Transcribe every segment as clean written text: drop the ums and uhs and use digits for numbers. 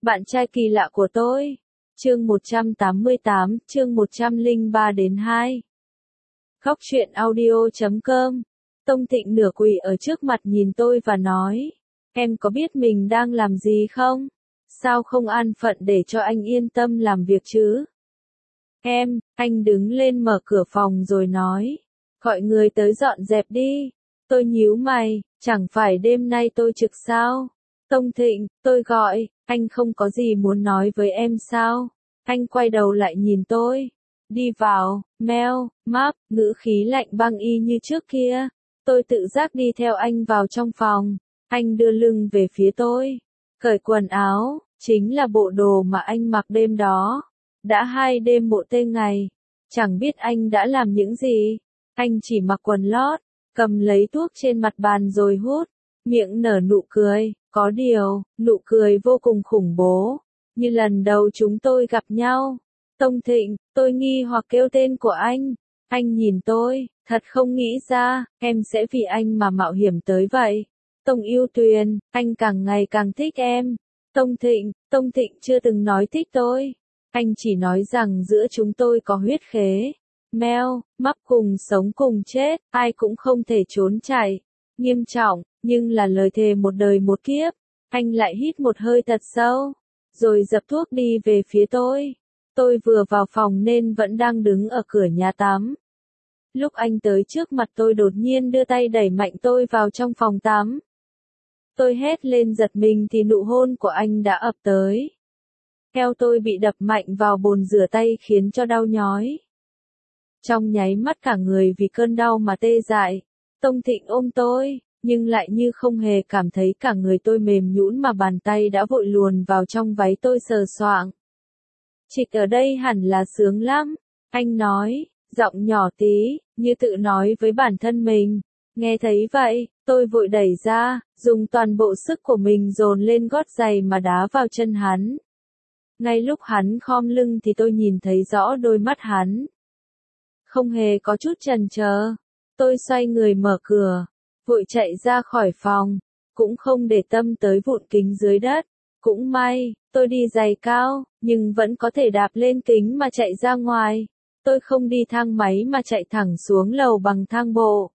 Bạn trai kỳ lạ của tôi. Chương 188, chương 103 đến 2. Khóc chuyện audio.com. Tông Thịnh nửa quỳ ở trước mặt nhìn tôi và nói, em có biết mình đang làm gì không? Sao không an phận để cho anh yên tâm làm việc chứ? Anh đứng lên mở cửa phòng rồi nói, gọi người tới dọn dẹp đi. Tôi nhíu mày, chẳng phải đêm nay tôi trực sao? Tông Thịnh, tôi gọi, anh không có gì muốn nói với em sao? Anh quay đầu lại nhìn tôi. Đi vào, Mel, Mark, ngữ khí lạnh băng y như trước kia. Tôi tự giác đi theo anh vào trong phòng. Anh đưa lưng về phía tôi. Cởi quần áo, chính là bộ đồ mà anh mặc đêm đó. Đã 2 đêm một tên ngày. Chẳng biết anh đã làm những gì. Anh chỉ mặc quần lót, cầm lấy thuốc trên mặt bàn rồi hút. Miệng nở nụ cười, có điều, nụ cười vô cùng khủng bố. Như lần đầu chúng tôi gặp nhau. Tông Thịnh, tôi nghi hoặc kêu tên của anh. Anh nhìn tôi, thật không nghĩ ra, em sẽ vì anh mà mạo hiểm tới vậy. Tông Yêu Tuyền, anh càng ngày càng thích em. Tông Thịnh chưa từng nói thích tôi. Anh chỉ nói rằng giữa chúng tôi có huyết khế. Mel, Mark cùng sống cùng chết, ai cũng không thể trốn chạy. Nghiêm trọng, nhưng là lời thề một đời một kiếp. Anh lại hít một hơi thật sâu, rồi dập thuốc đi về phía tôi. Tôi vừa vào phòng nên vẫn đang đứng ở cửa nhà tắm. Lúc anh tới trước mặt tôi đột nhiên đưa tay đẩy mạnh tôi vào trong phòng tắm. Tôi hét lên giật mình thì nụ hôn của anh đã ập tới. Eo tôi bị đập mạnh vào bồn rửa tay khiến cho đau nhói. Trong nháy mắt cả người vì cơn đau mà tê dại. Tông Thịnh ôm tôi, nhưng lại như không hề cảm thấy cả người tôi mềm nhũn mà bàn tay đã vội luồn vào trong váy tôi sờ soạng. Trịch ở đây hẳn là sướng lắm, anh nói, giọng nhỏ tí, như tự nói với bản thân mình. Nghe thấy vậy, tôi vội đẩy ra, dùng toàn bộ sức của mình dồn lên gót giày mà đá vào chân hắn. Ngay lúc hắn khom lưng thì tôi nhìn thấy rõ đôi mắt hắn. Không hề có chút chần chờ. Tôi xoay người mở cửa, vội chạy ra khỏi phòng, cũng không để tâm tới vụn kính dưới đất. Cũng may, tôi đi giày cao, nhưng vẫn có thể đạp lên kính mà chạy ra ngoài. Tôi không đi thang máy mà chạy thẳng xuống lầu bằng thang bộ.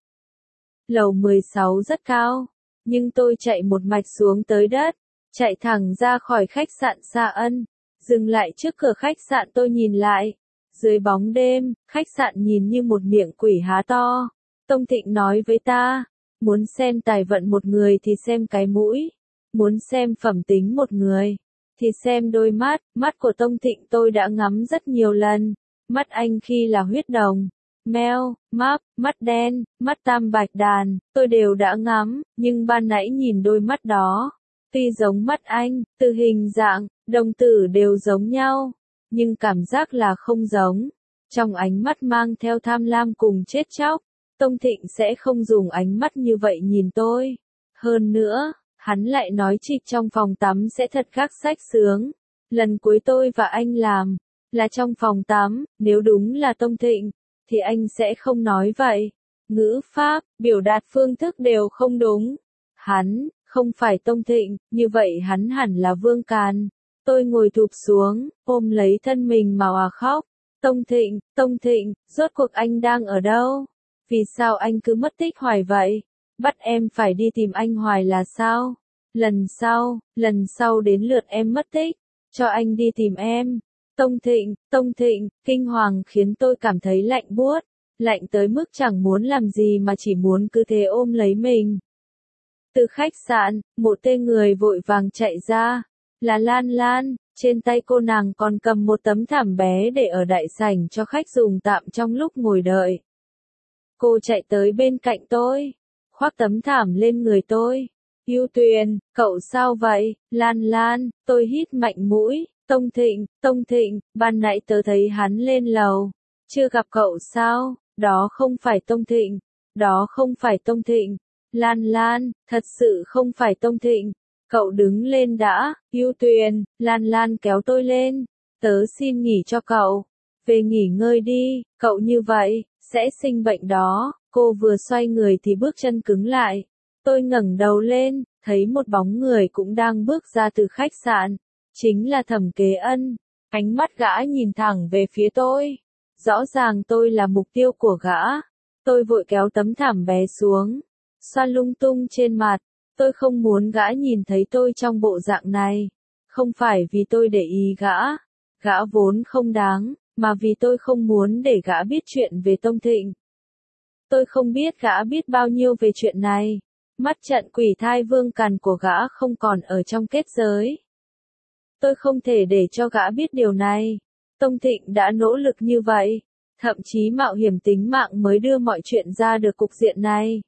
Lầu 16 rất cao, nhưng tôi chạy một mạch xuống tới đất, chạy thẳng ra khỏi khách sạn Sa Ân. Dừng lại trước cửa khách sạn tôi nhìn lại. Dưới bóng đêm, khách sạn nhìn như một miệng quỷ há to. Tông Thịnh nói với ta, muốn xem tài vận một người thì xem cái mũi. Muốn xem phẩm tính một người, thì xem đôi mắt. Mắt của Tông Thịnh tôi đã ngắm rất nhiều lần. Mắt anh khi là huyết đồng, Mel, Mark, mắt đen, mắt tam bạch đàn, tôi đều đã ngắm, nhưng ban nãy nhìn đôi mắt đó. Tuy giống mắt anh, từ hình dạng, đồng tử đều giống nhau, nhưng cảm giác là không giống. Trong ánh mắt mang theo tham lam cùng chết chóc, Tông Thịnh sẽ không dùng ánh mắt như vậy nhìn tôi. Hơn nữa, hắn lại nói Trịch trong phòng tắm sẽ thật khác sách sướng. Lần cuối tôi và anh làm, là trong phòng tắm, nếu đúng là Tông Thịnh, thì anh sẽ không nói vậy. Ngữ pháp, biểu đạt phương thức đều không đúng. Hắn, không phải Tông Thịnh, như vậy hắn hẳn là Vương Càn. Tôi ngồi thụp xuống, ôm lấy thân mình mà khóc. Tông Thịnh, rốt cuộc anh đang ở đâu? Vì sao anh cứ mất tích hoài vậy? Bắt em phải đi tìm anh hoài là sao? Lần sau đến lượt em mất tích, cho anh đi tìm em. Tông Thịnh, kinh hoàng khiến tôi cảm thấy lạnh buốt, lạnh tới mức chẳng muốn làm gì mà chỉ muốn cứ thế ôm lấy mình. Từ khách sạn, một tên người vội vàng chạy ra, là Lan Lan, trên tay cô nàng còn cầm một tấm thảm bé để ở đại sảnh cho khách dùng tạm trong lúc ngồi đợi. Cô chạy tới bên cạnh tôi, khoác tấm thảm lên người tôi. Yêu Tuyền, cậu sao vậy? Lan Lan, tôi hít mạnh mũi. Tông Thịnh, ban nãy tớ thấy hắn lên lầu. Chưa gặp cậu sao? Đó không phải Tông Thịnh. Lan Lan, thật sự không phải Tông Thịnh. Cậu đứng lên đã. Yêu Tuyền, Lan Lan kéo tôi lên. Tớ xin nghỉ cho cậu. Về nghỉ ngơi đi, cậu như vậy, sẽ sinh bệnh đó. Cô vừa xoay người thì bước chân cứng lại. Tôi ngẩng đầu lên, thấy một bóng người cũng đang bước ra từ khách sạn. Chính là Thẩm Kế Ân. Ánh mắt gã nhìn thẳng về phía tôi. Rõ ràng tôi là mục tiêu của gã. Tôi vội kéo tấm thảm bé xuống, xoa lung tung trên mặt. Tôi không muốn gã nhìn thấy tôi trong bộ dạng này. Không phải vì tôi để ý gã vốn không đáng, mà vì tôi không muốn để gã biết chuyện về Tông Thịnh. Tôi không biết gã biết bao nhiêu về chuyện này. Mắt trận quỷ thai vương càn của gã không còn ở trong kết giới. Tôi không thể để cho gã biết điều này. Tông Thịnh đã nỗ lực như vậy, thậm chí mạo hiểm tính mạng mới đưa mọi chuyện ra được cục diện này.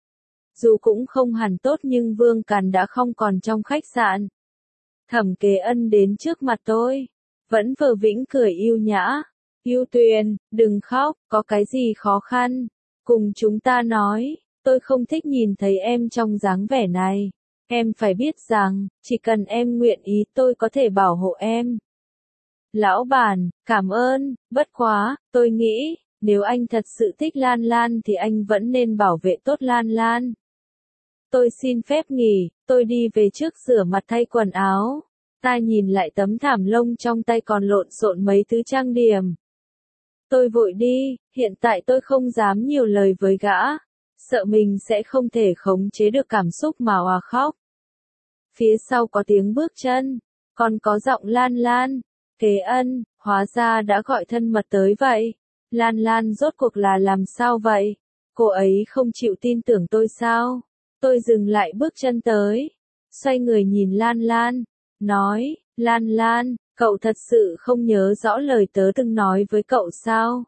Dù cũng không hẳn tốt nhưng Vương Càn đã không còn trong khách sạn. Thẩm Kế Ân đến trước mặt tôi, vẫn vờ vĩnh cười yêu nhã. Yêu Tuyền, đừng khóc, có cái gì khó khăn, cùng chúng ta nói. Tôi không thích nhìn thấy em trong dáng vẻ này. Em phải biết rằng, chỉ cần em nguyện ý tôi có thể bảo hộ em. Lão bản, cảm ơn, bất quá, tôi nghĩ, nếu anh thật sự thích Lan Lan thì anh vẫn nên bảo vệ tốt Lan Lan. Tôi xin phép nghỉ, tôi đi về trước rửa mặt thay quần áo. Ta nhìn lại tấm thảm lông trong tay còn lộn xộn mấy thứ trang điểm. Tôi vội đi, hiện tại tôi không dám nhiều lời với gã. Sợ mình sẽ không thể khống chế được cảm xúc mà òa khóc. Phía sau có tiếng bước chân, còn có giọng Lan Lan. Kế Ân, hóa ra đã gọi thân mật tới vậy. Lan Lan rốt cuộc là làm sao vậy? Cô ấy không chịu tin tưởng tôi sao? Tôi dừng lại bước chân tới, xoay người nhìn Lan Lan, nói, Lan Lan, cậu thật sự không nhớ rõ lời tớ từng nói với cậu sao?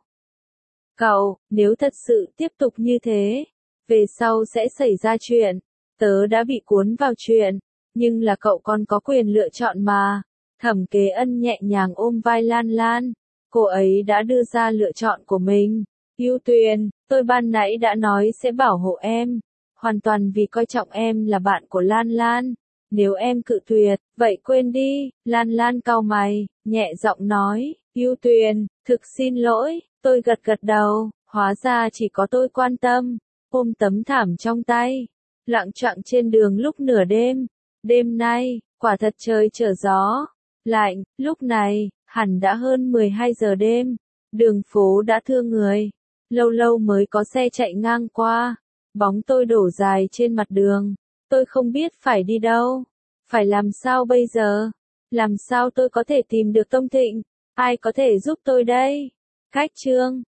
Cậu, nếu thật sự tiếp tục như thế, về sau sẽ xảy ra chuyện. Tớ đã bị cuốn vào chuyện, nhưng là cậu còn có quyền lựa chọn mà. Thẩm Kế Ân nhẹ nhàng ôm vai Lan Lan. Cô ấy đã đưa ra lựa chọn của mình. Yêu Tuyền, tôi ban nãy đã nói sẽ bảo hộ em. Hoàn toàn vì coi trọng em là bạn của Lan Lan. Nếu em cự tuyệt, vậy quên đi. Lan Lan cau mày, nhẹ giọng nói. Yêu Tuyền, thực xin lỗi. Tôi gật gật đầu. Hóa ra chỉ có tôi quan tâm. Ôm tấm thảm trong tay, lạng choạng trên đường lúc nửa đêm. Đêm nay, quả thật trời trở gió lạnh. Lúc này, hẳn đã hơn 12 giờ đêm. Đường phố đã thưa người. Lâu lâu mới có xe chạy ngang qua. Bóng tôi đổ dài trên mặt đường. Tôi không biết phải đi đâu. Phải làm sao bây giờ? Làm sao tôi có thể tìm được Tông Thịnh? Ai có thể giúp tôi đây? Cách chương